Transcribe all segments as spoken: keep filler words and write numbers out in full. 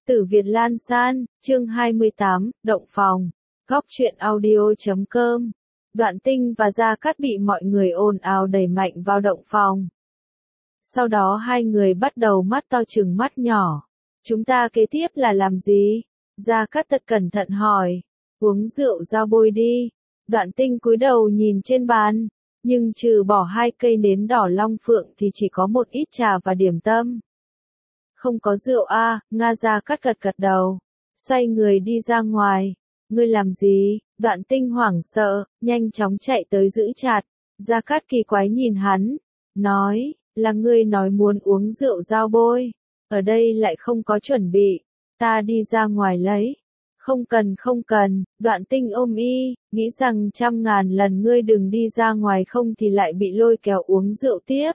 Tử Việt Lan San, chương hai mươi tám, Động Phòng, góc truyện audio chấm com. Đoạn Tinh và Gia Cát bị mọi người ồn ào đẩy mạnh vào động phòng. Sau đó hai người bắt đầu mắt to trừng mắt nhỏ. Chúng ta kế tiếp là làm gì? Gia Cát thật cẩn thận hỏi. Uống rượu giao bôi đi. Đoạn Tinh cúi đầu nhìn trên bàn, nhưng trừ bỏ hai cây nến đỏ long phượng thì chỉ có một ít trà và điểm tâm. Không có rượu a, à, Nga Gia Cát gật gật đầu, xoay người đi ra ngoài. Ngươi làm gì? Đoạn Tinh hoảng sợ, nhanh chóng chạy tới giữ chặt. Gia Cát kỳ quái nhìn hắn, nói, là ngươi nói muốn uống rượu giao bôi, ở đây lại không có chuẩn bị, ta đi ra ngoài lấy. Không cần không cần, Đoạn Tinh ôm y, nghĩ rằng trăm ngàn lần ngươi đừng đi ra ngoài không thì lại bị lôi kéo uống rượu tiếp.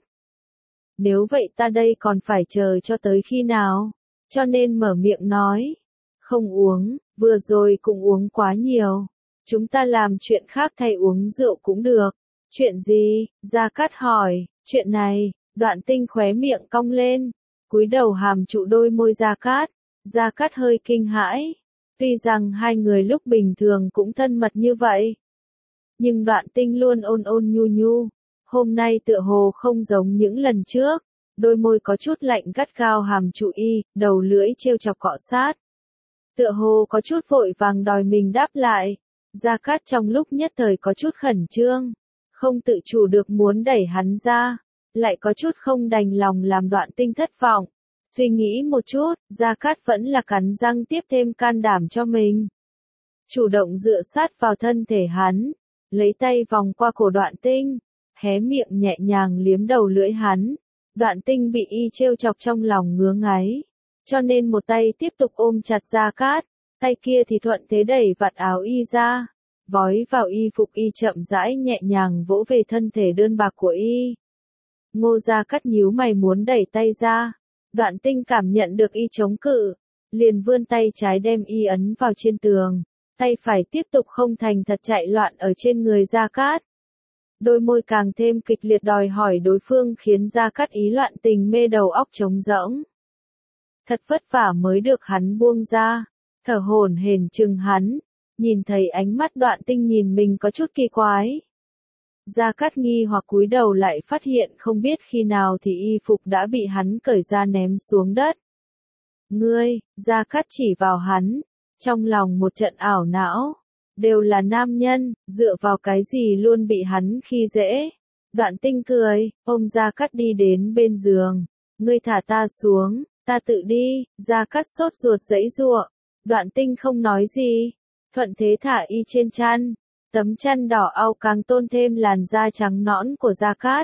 Nếu vậy ta đây còn phải chờ cho tới khi nào? Cho nên mở miệng nói, không uống, vừa rồi cũng uống quá nhiều. Chúng ta làm chuyện khác thay uống rượu cũng được. Chuyện gì? Gia Cát hỏi, chuyện này. Đoạn Tinh khóe miệng cong lên, cúi đầu hàm trụ đôi môi Gia Cát. Gia Cát hơi kinh hãi. Tuy rằng hai người lúc bình thường cũng thân mật như vậy, nhưng Đoạn Tinh luôn ôn ôn nhu nhu. Hôm nay tựa hồ không giống những lần trước, đôi môi có chút lạnh gắt gao hàm trụ y, đầu lưỡi trêu chọc cọ sát. Tựa hồ có chút vội vàng đòi mình đáp lại. Gia Cát trong lúc nhất thời có chút khẩn trương, không tự chủ được muốn đẩy hắn ra, lại có chút không đành lòng làm Đoạn Tinh thất vọng. Suy nghĩ một chút, Gia Cát vẫn là cắn răng tiếp thêm can đảm cho mình. Chủ động dựa sát vào thân thể hắn, lấy tay vòng qua cổ Đoạn Tinh, hé miệng nhẹ nhàng liếm đầu lưỡi hắn. Đoạn Tinh bị y trêu chọc trong lòng ngứa ngáy, cho nên một tay tiếp tục ôm chặt Gia Cát, tay kia thì thuận thế đẩy vạt áo y ra, vói vào y phục y chậm rãi nhẹ nhàng vỗ về thân thể đơn bạc của y. Ngô Gia Cát nhíu mày muốn đẩy tay ra, Đoạn Tinh cảm nhận được y chống cự, liền vươn tay trái đem y ấn vào trên tường, tay phải tiếp tục không thành thật chạy loạn ở trên người Gia Cát. Đôi môi càng thêm kịch liệt đòi hỏi đối phương khiến Gia Cát ý loạn tình mê đầu óc trống rỗng. Thật vất vả mới được hắn buông ra, thở hổn hển chừng hắn, nhìn thấy ánh mắt Đoạn Tinh nhìn mình có chút kỳ quái. Gia Cát nghi hoặc cúi đầu lại phát hiện không biết khi nào thì y phục đã bị hắn cởi ra ném xuống đất. Ngươi, Gia Cát chỉ vào hắn, trong lòng một trận ảo não. Đều là nam nhân, dựa vào cái gì luôn bị hắn khi dễ. Đoạn Tinh cười, ôm Gia Cát đi đến bên giường. Ngươi thả ta xuống, ta tự đi. Gia Cát sốt ruột giãy giụa. Đoạn Tinh không nói gì, thuận thế thả y trên chăn. Tấm chăn đỏ au càng tôn thêm làn da trắng nõn của Gia Cát.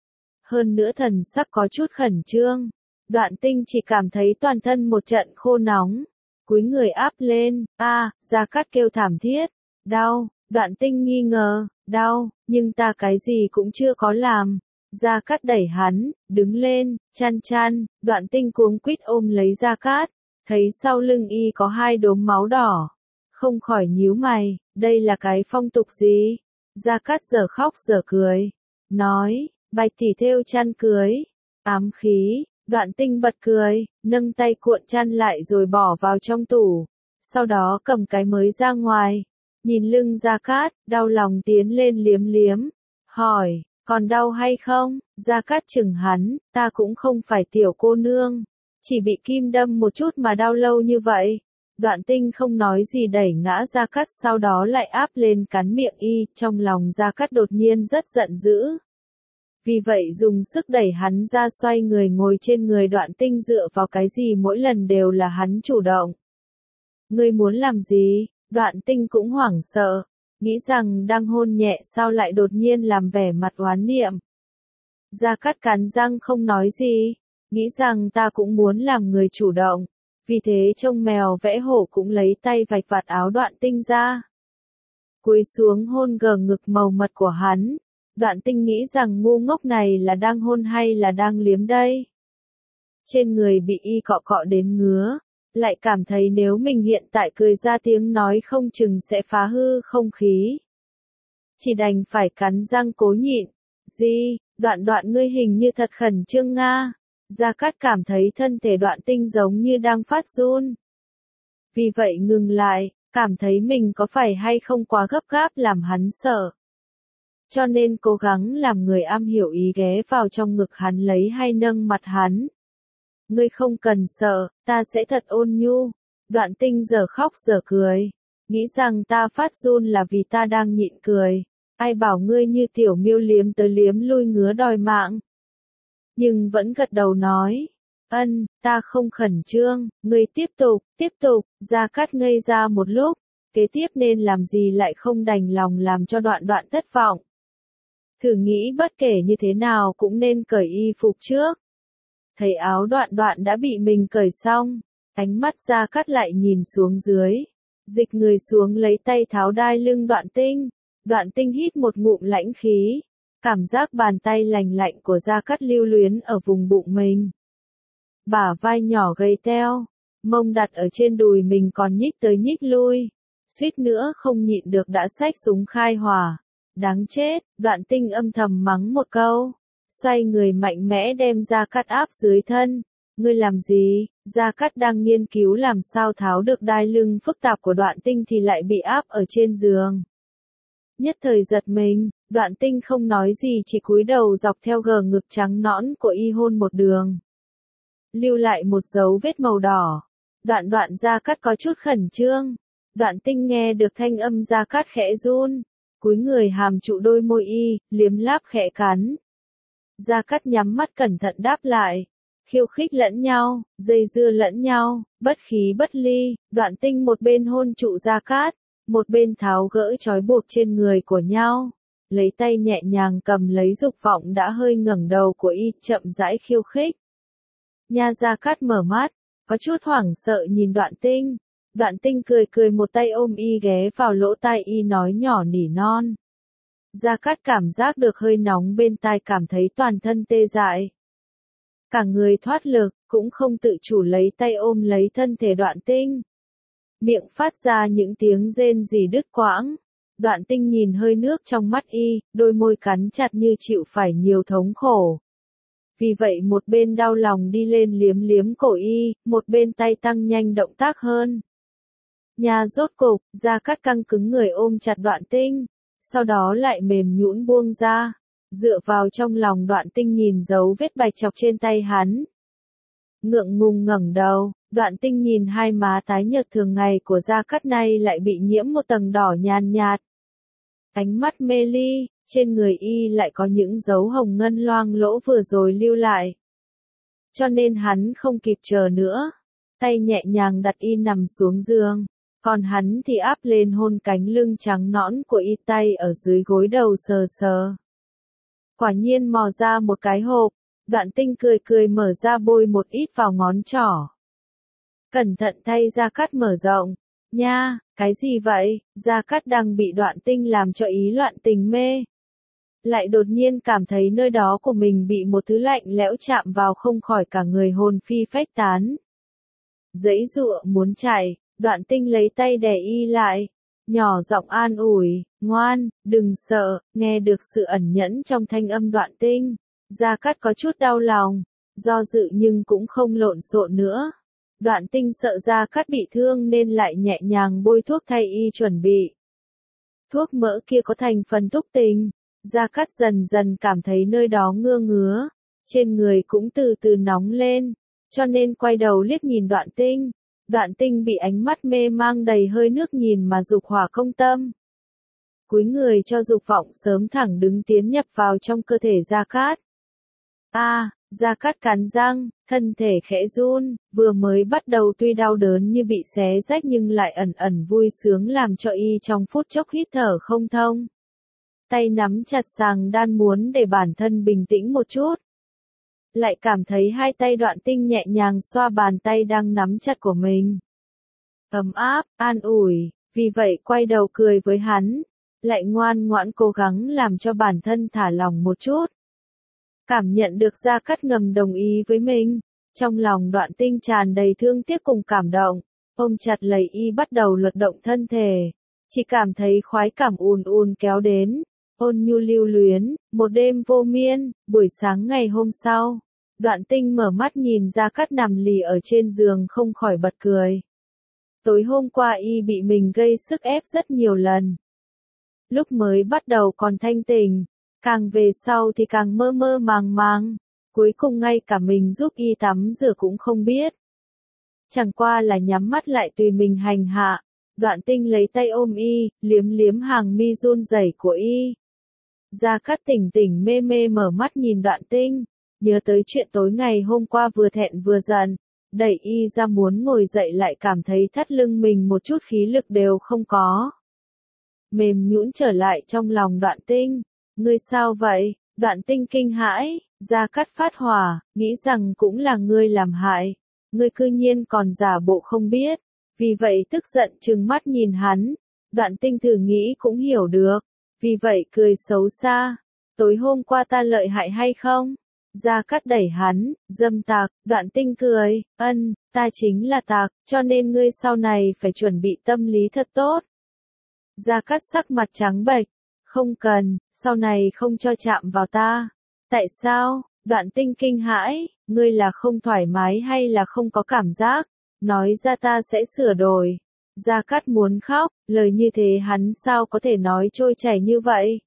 Hơn nữa thần sắc có chút khẩn trương. Đoạn Tinh chỉ cảm thấy toàn thân một trận khô nóng. Cúi người áp lên, a, à, Gia Cát kêu thảm thiết. Đau, Đoạn Tinh nghi ngờ, đau, nhưng ta cái gì cũng chưa có làm. Gia Cát đẩy hắn, đứng lên, chăn chăn, Đoạn Tinh cuống quýt ôm lấy Gia Cát, thấy sau lưng y có hai đốm máu đỏ. Không khỏi nhíu mày, đây là cái phong tục gì? Gia Cát giờ khóc giờ cười, nói, bạch tỷ thêu chăn cưới, ám khí. Đoạn Tinh bật cười, nâng tay cuộn chăn lại rồi bỏ vào trong tủ, sau đó cầm cái mới ra ngoài. Nhìn lưng Gia Cát, đau lòng tiến lên liếm liếm, hỏi, còn đau hay không? Gia Cát chừng hắn, ta cũng không phải tiểu cô nương, chỉ bị kim đâm một chút mà đau lâu như vậy. Đoạn Tinh không nói gì đẩy ngã Gia Cát sau đó lại áp lên cắn miệng y, trong lòng Gia Cát đột nhiên rất giận dữ. Vì vậy dùng sức đẩy hắn ra xoay người ngồi trên người Đoạn Tinh dựa vào cái gì mỗi lần đều là hắn chủ động. Ngươi muốn làm gì? Đoạn Tinh cũng hoảng sợ, nghĩ rằng đang hôn nhẹ sao lại đột nhiên làm vẻ mặt oán niệm. Gia Cát cắn răng không nói gì, nghĩ rằng ta cũng muốn làm người chủ động, vì thế trông mèo vẽ hổ cũng lấy tay vạch vạt áo Đoạn Tinh ra. Cúi xuống hôn gờ ngực màu mật của hắn, Đoạn Tinh nghĩ rằng ngu ngốc này là đang hôn hay là đang liếm đây. Trên người bị y cọ cọ đến ngứa. Lại cảm thấy nếu mình hiện tại cười ra tiếng nói không chừng sẽ phá hư không khí. Chỉ đành phải cắn răng cố nhịn. Gì, Đoạn Đoạn ngươi hình như thật khẩn trương nga. Gia Cát cảm thấy thân thể Đoạn Tinh giống như đang phát run. Vì vậy ngừng lại, cảm thấy mình có phải hay không quá gấp gáp làm hắn sợ. Cho nên cố gắng làm người am hiểu ý ghé vào trong ngực hắn lấy hay nâng mặt hắn. Ngươi không cần sợ, ta sẽ thật ôn nhu. Đoạn Tinh giờ khóc giờ cười. Nghĩ rằng ta phát run là vì ta đang nhịn cười. Ai bảo ngươi như tiểu miêu liếm tới liếm lui ngứa đòi mạng. Nhưng vẫn gật đầu nói. Ân, ta không khẩn trương, ngươi tiếp tục, tiếp tục. Gia Cát ngây ra một lúc. Kế tiếp nên làm gì lại không đành lòng làm cho Đoạn Đoạn thất vọng. Thử nghĩ bất kể như thế nào cũng nên cởi y phục trước. Thấy áo Đoạn Đoạn đã bị mình cởi xong, ánh mắt Gia Cát lại nhìn xuống dưới, dịch người xuống lấy tay tháo đai lưng Đoạn Tinh. Đoạn Tinh hít một ngụm lãnh khí, cảm giác bàn tay lành lạnh của Gia Cát lưu luyến ở vùng bụng mình. Bả vai nhỏ gầy teo, mông đặt ở trên đùi mình còn nhích tới nhích lui, suýt nữa không nhịn được đã xách súng khai hỏa. Đáng chết, Đoạn Tinh âm thầm mắng một câu, xoay người mạnh mẽ đem Gia Cát áp dưới thân. Ngươi làm gì? Gia Cát đang nghiên cứu làm sao tháo được đai lưng phức tạp của Đoạn Tinh thì lại bị áp ở trên giường. Nhất thời giật mình, Đoạn Tinh không nói gì chỉ cúi đầu dọc theo gờ ngực trắng nõn của y hôn một đường. Lưu lại một dấu vết màu đỏ. Đoạn Đoạn Gia Cát có chút khẩn trương. Đoạn Tinh nghe được thanh âm Gia Cát khẽ run. Cúi người hàm trụ đôi môi y, liếm láp khẽ cắn. Gia Cát nhắm mắt cẩn thận đáp lại. Khiêu khích lẫn nhau, dây dưa lẫn nhau, bất khí bất ly. Đoạn Tinh một bên hôn trụ Gia Cát, một bên tháo gỡ trói buộc trên người của nhau. Lấy tay nhẹ nhàng cầm lấy dục vọng đã hơi ngẩng đầu của y, chậm rãi khiêu khích. Nha Gia Cát mở mắt, có chút hoảng sợ nhìn Đoạn Tinh. Đoạn Tinh cười cười một tay ôm y ghé vào lỗ tai y nói nhỏ nỉ non. Gia Cát cảm giác được hơi nóng bên tai, cảm thấy toàn thân tê dại. Cả người thoát lực, cũng không tự chủ lấy tay ôm lấy thân thể Đoạn Tinh. Miệng phát ra những tiếng rên rỉ đứt quãng. Đoạn Tinh nhìn hơi nước trong mắt y, đôi môi cắn chặt như chịu phải nhiều thống khổ. Vì vậy một bên đau lòng đi lên liếm liếm cổ y, một bên tay tăng nhanh động tác hơn. Nhà rốt cục, Gia Cát căng cứng người ôm chặt Đoạn Tinh, sau đó lại mềm nhũn buông ra, dựa vào trong lòng Đoạn Tinh nhìn dấu vết bạch chọc trên tay hắn. Ngượng ngùng ngẩng đầu, Đoạn Tinh nhìn hai má tái nhợt thường ngày của Gia Cát này lại bị nhiễm một tầng đỏ nhàn nhạt. Ánh mắt mê ly, trên người y lại có những dấu hồng ngân loang lỗ vừa rồi lưu lại. Cho nên hắn không kịp chờ nữa, tay nhẹ nhàng đặt y nằm xuống giường. Còn hắn thì áp lên hôn cánh lưng trắng nõn của y, tay ở dưới gối đầu sờ sờ. Quả nhiên mò ra một cái hộp, Đoạn Tinh cười cười mở ra bôi một ít vào ngón trỏ. Cẩn thận thay Gia Cát mở rộng. Nha, cái gì vậy? Gia Cát đang bị Đoạn Tinh làm cho ý loạn tình mê. Lại đột nhiên cảm thấy nơi đó của mình bị một thứ lạnh lẽo chạm vào, không khỏi cả người hồn phi phách tán. Giãy giụa muốn chạy. Đoạn Tinh lấy tay đè y lại, nhỏ giọng an ủi, ngoan, đừng sợ. Nghe được sự ẩn nhẫn trong thanh âm Đoạn Tinh, Gia Cát có chút đau lòng, do dự nhưng cũng không lộn xộn nữa. Đoạn Tinh sợ Gia Cát bị thương nên lại nhẹ nhàng bôi thuốc thay y chuẩn bị. Thuốc mỡ kia có thành phần thuốc tình, Gia Cát dần dần cảm thấy nơi đó ngưa ngứa, trên người cũng từ từ nóng lên, cho nên quay đầu liếc nhìn Đoạn Tinh. Đoạn Tinh bị ánh mắt mê mang đầy hơi nước nhìn mà dục hỏa công tâm. Cúi người cho dục vọng sớm thẳng đứng tiến nhập vào trong cơ thể Gia Cát. A, à, Gia Cát cắn răng, thân thể khẽ run, vừa mới bắt đầu tuy đau đớn như bị xé rách nhưng lại ẩn ẩn vui sướng làm cho y trong phút chốc hít thở không thông. Tay nắm chặt sàng đan muốn để bản thân bình tĩnh một chút. Lại cảm thấy hai tay Đoạn Tinh nhẹ nhàng xoa bàn tay đang nắm chặt của mình. Ấm áp, an ủi, vì vậy quay đầu cười với hắn, lại ngoan ngoãn cố gắng làm cho bản thân thả lỏng một chút. Cảm nhận được Gia Cát ngầm đồng ý với mình, trong lòng Đoạn Tinh tràn đầy thương tiếc cùng cảm động, ôm chặt lấy y bắt đầu luật động thân thể, chỉ cảm thấy khoái cảm ùn ùn kéo đến, ôn nhu lưu luyến, một đêm vô miên. Buổi sáng ngày hôm sau, Đoạn Tinh mở mắt nhìn Gia Cát nằm lì ở trên giường không khỏi bật cười. Tối hôm qua y bị mình gây sức ép rất nhiều lần. Lúc mới bắt đầu còn thanh tỉnh, càng về sau thì càng mơ mơ màng màng, cuối cùng ngay cả mình giúp y tắm rửa cũng không biết. Chẳng qua là nhắm mắt lại tùy mình hành hạ. Đoạn Tinh lấy tay ôm y, liếm liếm hàng mi run rẩy của y. Gia Cát tỉnh tỉnh mê mê mở mắt nhìn Đoạn Tinh, nhớ tới chuyện tối ngày hôm qua vừa thẹn vừa giận, đẩy y ra muốn ngồi dậy lại cảm thấy thắt lưng mình một chút khí lực đều không có. Mềm nhũn trở lại trong lòng Đoạn Tinh, ngươi sao vậy? Đoạn Tinh kinh hãi, Gia Cát phát hỏa, nghĩ rằng cũng là ngươi làm hại, ngươi cư nhiên còn giả bộ không biết. Vì vậy tức giận trừng mắt nhìn hắn, Đoạn Tinh thử nghĩ cũng hiểu được, vì vậy cười xấu xa, tối hôm qua ta lợi hại hay không? Gia Cát đẩy hắn, dâm tặc, Đoạn Tinh cười, ân, ta chính là tặc, cho nên ngươi sau này phải chuẩn bị tâm lý thật tốt. Gia Cát sắc mặt trắng bệch, không cần, sau này không cho chạm vào ta. Tại sao? Đoạn Tinh kinh hãi, ngươi là không thoải mái hay là không có cảm giác? Nói ra ta sẽ sửa đổi. Gia Cát muốn khóc, lời như thế hắn sao có thể nói trôi chảy như vậy?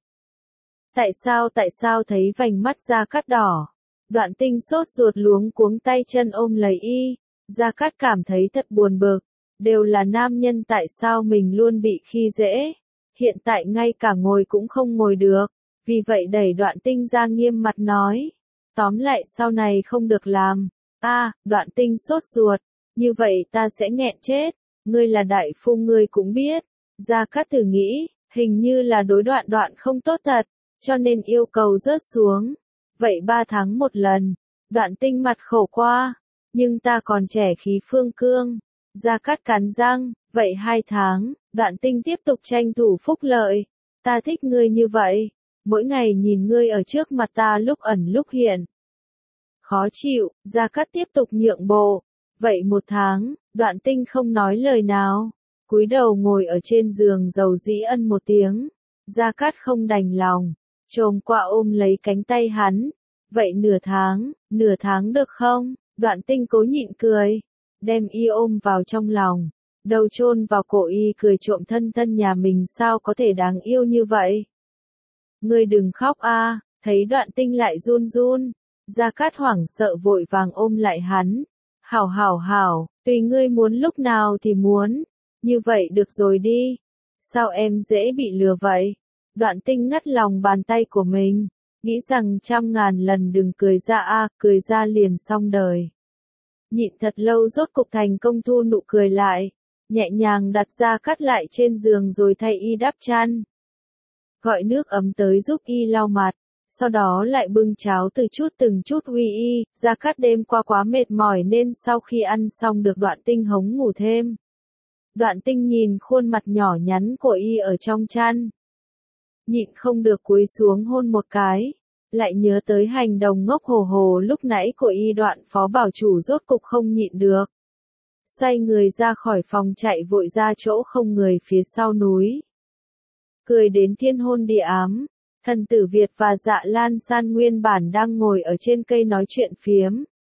Tại sao tại sao thấy vành mắt Gia Cát đỏ? Đoạn Tinh sốt ruột luống cuống tay chân ôm lấy y. Gia Cát cảm thấy thật buồn bực. Đều là nam nhân tại sao mình luôn bị khi dễ? Hiện tại ngay cả ngồi cũng không ngồi được. Vì vậy đẩy Đoạn Tinh ra nghiêm mặt nói. Tóm lại sau này không được làm. A, Đoạn Tinh sốt ruột. Như vậy ta sẽ nghẹn chết, ngươi là đại phu ngươi cũng biết. Gia Cát thử nghĩ, hình như là đối Đoạn Đoạn không tốt thật, cho nên yêu cầu rớt xuống. Vậy ba tháng một lần, Đoạn Tinh mặt khổ qua, nhưng ta còn trẻ khí phương cương. Gia Cát cắn răng, vậy hai tháng, Đoạn Tinh tiếp tục tranh thủ phúc lợi. Ta thích ngươi như vậy, mỗi ngày nhìn ngươi ở trước mặt ta lúc ẩn lúc hiện. Khó chịu, Gia Cát tiếp tục nhượng bộ. Vậy một tháng, Đoạn Tinh không nói lời nào, cúi đầu ngồi ở trên giường dầu dĩ ân một tiếng. Gia Cát không đành lòng, chồm qua ôm lấy cánh tay hắn. Vậy nửa tháng, nửa tháng được không? Đoạn Tinh cố nhịn cười, đem y ôm vào trong lòng, đầu chôn vào cổ y cười trộm thân thân nhà mình sao có thể đáng yêu như vậy. Ngươi đừng khóc a, thấy Đoạn Tinh lại run run, Gia Cát hoảng sợ vội vàng ôm lại hắn. Hảo hảo hảo, tùy ngươi muốn lúc nào thì muốn, như vậy được rồi đi. Sao em dễ bị lừa vậy? Đoạn Tinh ngắt lòng bàn tay của mình, nghĩ rằng trăm ngàn lần đừng cười ra a, cười ra liền xong đời. Nhịn thật lâu rốt cục thành công thu nụ cười lại, nhẹ nhàng đặt Gia Cát lại trên giường rồi thay y đắp chăn. Gọi nước ấm tới giúp y lau mặt. Sau đó lại bưng cháo từ chút từng chút uy y. Gia Cát đêm qua quá mệt mỏi nên sau khi ăn xong được Đoạn Tinh hống ngủ thêm. Đoạn Tinh nhìn khuôn mặt nhỏ nhắn của y ở trong chăn, nhịn không được cúi xuống hôn một cái, lại nhớ tới hành động ngốc hồ hồ lúc nãy của y. Đoạn phó bảo chủ rốt cục không nhịn được, xoay người ra khỏi phòng chạy vội ra chỗ không người phía sau núi, cười đến thiên hôn địa ám. Thần Tử Việt và Dạ Lan San nguyên bản đang ngồi ở trên cây nói chuyện phiếm.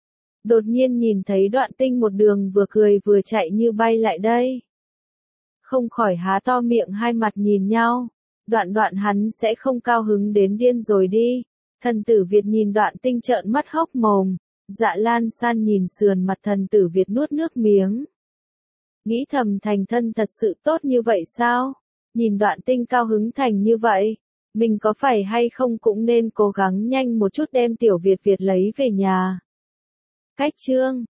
Đột nhiên nhìn thấy Đoạn Tinh một đường vừa cười vừa chạy như bay lại đây. Không khỏi há to miệng hai mặt nhìn nhau. Đoạn Đoạn hắn sẽ không cao hứng đến điên rồi đi. Thần Tử Việt nhìn Đoạn Tinh trợn mắt hốc mồm. Dạ Lan San nhìn sườn mặt Thần Tử Việt nuốt nước miếng. Nghĩ thầm thành thân thật sự tốt như vậy sao? Nhìn Đoạn Tinh cao hứng thành như vậy. Mình có phải hay không cũng nên cố gắng nhanh một chút đem Tiểu Việt Việt lấy về nhà. Cách chương